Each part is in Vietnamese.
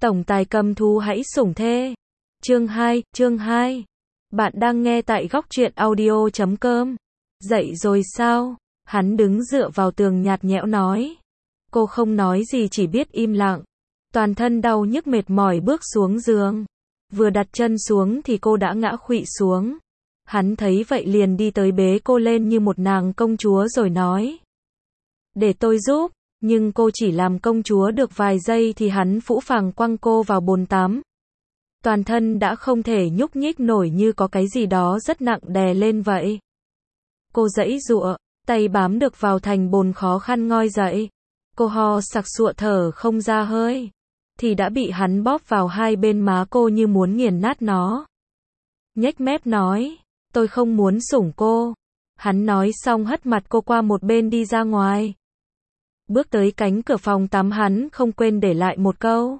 Tổng tài cầm thú hãy sủng thê. Chương 2. Bạn đang nghe tại góc truyện audio.com. Dậy rồi sao? Hắn đứng dựa vào tường nhạt nhẽo nói. Cô không nói gì, chỉ biết im lặng. Toàn thân đau nhức mệt mỏi bước xuống giường. Vừa đặt chân xuống thì cô đã ngã khuỵu xuống. Hắn thấy vậy liền đi tới bế cô lên như một nàng công chúa rồi nói. Để tôi giúp. Nhưng cô chỉ làm công chúa được vài giây thì hắn phũ phàng quăng cô vào bồn tắm. Toàn thân đã không thể nhúc nhích nổi, như có cái gì đó rất nặng đè lên vậy. Cô giãy giụa, tay bám được vào thành bồn khó khăn ngoi dậy. Cô ho sặc sụa thở không ra hơi. Thì đã bị hắn bóp vào hai bên má cô như muốn nghiền nát nó. Nhếch mép nói, tôi không muốn sủng cô. Hắn nói xong hất mặt cô qua một bên đi ra ngoài. Bước tới cánh cửa phòng tắm, hắn không quên để lại một câu.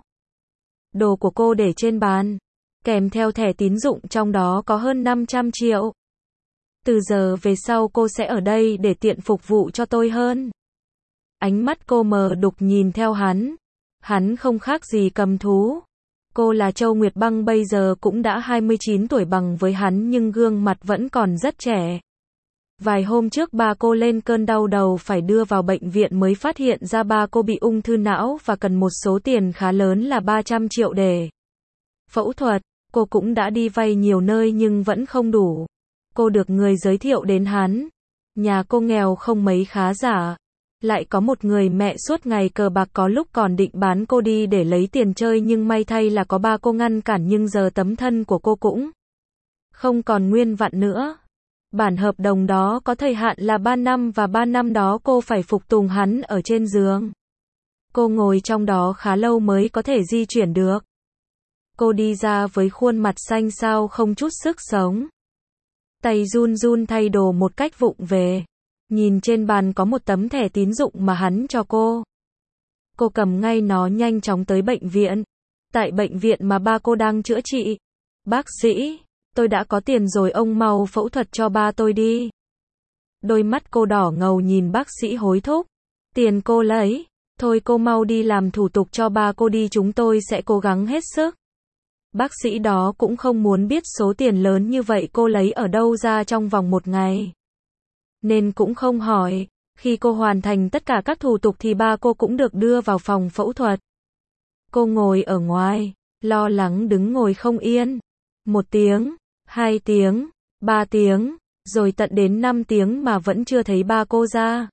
Đồ của cô để trên bàn, kèm theo thẻ tín dụng trong đó có hơn 500 triệu. Từ giờ về sau cô sẽ ở đây để tiện phục vụ cho tôi hơn. Ánh mắt cô mờ đục nhìn theo hắn. Hắn không khác gì cầm thú. Cô là Châu Nguyệt Băng, bây giờ cũng đã 29 tuổi bằng với hắn nhưng gương mặt vẫn còn rất trẻ. Vài hôm trước ba cô lên cơn đau đầu phải đưa vào bệnh viện mới phát hiện ra ba cô bị ung thư não và cần một số tiền khá lớn là 300 triệu để phẫu thuật. Cô cũng đã đi vay nhiều nơi nhưng vẫn không đủ. Cô được người giới thiệu đến hắn. Nhà cô nghèo không mấy khá giả. Lại có một người mẹ suốt ngày cờ bạc, có lúc còn định bán cô đi để lấy tiền chơi nhưng may thay là có ba cô ngăn cản, nhưng giờ tấm thân của cô cũng không còn nguyên vặn nữa. Bản hợp đồng đó có thời hạn là 3 năm và 3 năm đó cô phải phục tùng hắn ở trên giường. Cô ngồi trong đó khá lâu mới có thể di chuyển được. Cô đi ra với khuôn mặt xanh xao không chút sức sống. Tay run run thay đồ một cách vụng về. Nhìn trên bàn có một tấm thẻ tín dụng mà hắn cho cô. Cô cầm ngay nó nhanh chóng tới bệnh viện. Tại bệnh viện mà ba cô đang chữa trị. Bác sĩ, tôi đã có tiền rồi, ông mau phẫu thuật cho ba tôi đi. Đôi mắt cô đỏ ngầu nhìn bác sĩ hối thúc. Tiền cô lấy. Thôi cô mau đi làm thủ tục cho ba cô đi, chúng tôi sẽ cố gắng hết sức. Bác sĩ đó cũng không muốn biết số tiền lớn như vậy cô lấy ở đâu ra trong vòng một ngày. Nên cũng không hỏi. Khi cô hoàn thành tất cả các thủ tục thì ba cô cũng được đưa vào phòng phẫu thuật. Cô ngồi ở ngoài, lo lắng đứng ngồi không yên. 1 tiếng, 2 tiếng, 3 tiếng, rồi tận đến 5 tiếng mà vẫn chưa thấy ba cô ra.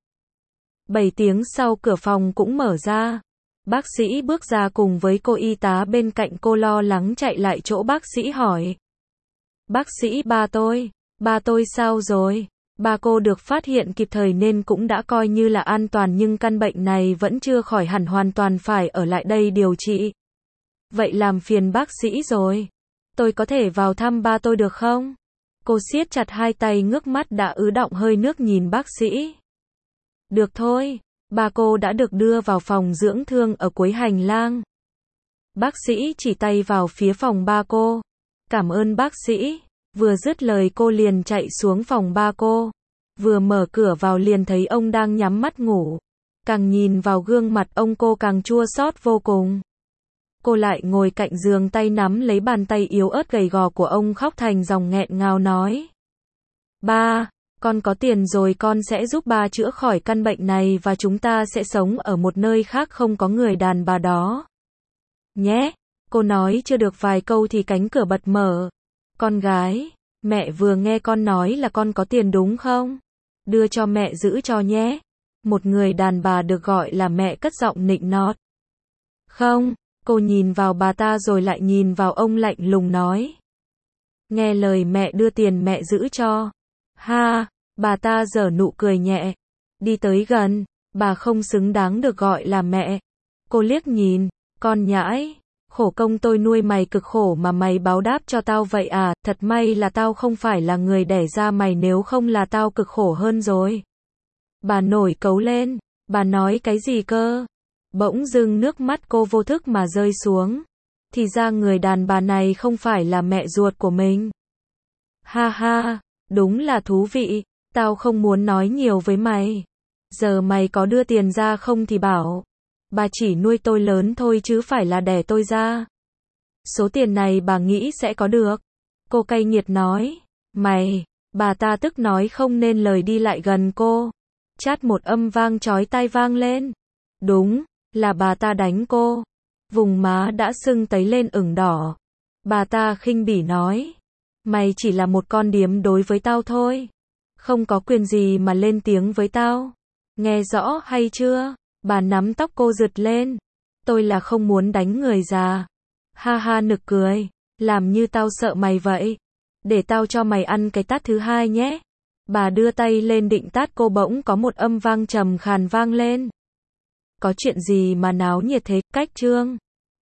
7 tiếng sau cửa phòng cũng mở ra. Bác sĩ bước ra cùng với cô y tá bên cạnh cô lo lắng chạy lại chỗ bác sĩ hỏi. Bác sĩ, ba tôi sao rồi? Ba cô được phát hiện kịp thời nên cũng đã coi như là an toàn, nhưng căn bệnh này vẫn chưa khỏi hẳn hoàn toàn, phải ở lại đây điều trị. Vậy làm phiền bác sĩ rồi. Tôi có thể vào thăm ba tôi được không? Cô siết chặt hai tay, ngước mắt đã ứ đọng hơi nước nhìn bác sĩ. Được thôi. Ba cô đã được đưa vào phòng dưỡng thương ở cuối hành lang. Bác sĩ chỉ tay vào phía phòng ba cô. Cảm ơn bác sĩ. Vừa dứt lời cô liền chạy xuống phòng ba cô. Vừa mở cửa vào liền thấy ông đang nhắm mắt ngủ. Càng nhìn vào gương mặt ông cô càng chua xót vô cùng. Cô lại ngồi cạnh giường, tay nắm lấy bàn tay yếu ớt gầy gò của ông, khóc thành dòng nghẹn ngào nói. Ba, con có tiền rồi, con sẽ giúp ba chữa khỏi căn bệnh này và chúng ta sẽ sống ở một nơi khác không có người đàn bà đó. Nhé. Cô nói chưa được vài câu thì cánh cửa bật mở. Con gái, mẹ vừa nghe con nói là con có tiền đúng không? Đưa cho mẹ giữ cho nhé. Một người đàn bà được gọi là mẹ cất giọng nịnh nọt. Không. Cô nhìn vào bà ta rồi lại nhìn vào ông lạnh lùng nói. Nghe lời mẹ, đưa tiền mẹ giữ cho. Ha, bà ta giở nụ cười nhẹ. Đi tới gần, bà không xứng đáng được gọi là mẹ. Cô liếc nhìn, con nhãi, khổ công tôi nuôi mày cực khổ mà mày báo đáp cho tao vậy à, thật may là tao không phải là người đẻ ra mày, nếu không là tao cực khổ hơn rồi. Bà nổi cáu lên, bà nói cái gì cơ? Bỗng dưng nước mắt cô vô thức mà rơi xuống. Thì ra người đàn bà này không phải là mẹ ruột của mình. Ha ha, đúng là thú vị, tao không muốn nói nhiều với mày. Giờ mày có đưa tiền ra không thì bảo. bà chỉ nuôi tôi lớn thôi chứ phải là đẻ tôi ra. Số tiền này bà nghĩ sẽ có được. Cô cay nghiệt nói. Mày, bà ta tức nói không nên lời đi lại gần cô. Chát một âm vang chói tai vang lên. Đúng, là bà ta đánh cô. Vùng má đã sưng tấy lên ửng đỏ. Bà ta khinh bỉ nói. Mày chỉ là một con điếm đối với tao thôi. Không có quyền gì mà lên tiếng với tao. Nghe rõ hay chưa? Bà nắm tóc cô giật lên. Tôi là không muốn đánh người già. Ha ha nực cười. Làm như tao sợ mày vậy. Để tao cho mày ăn cái tát thứ hai nhé. Bà đưa tay lên định tát cô bỗng có một âm vang trầm khàn vang lên. Có chuyện gì mà náo nhiệt thế, Cách Trương?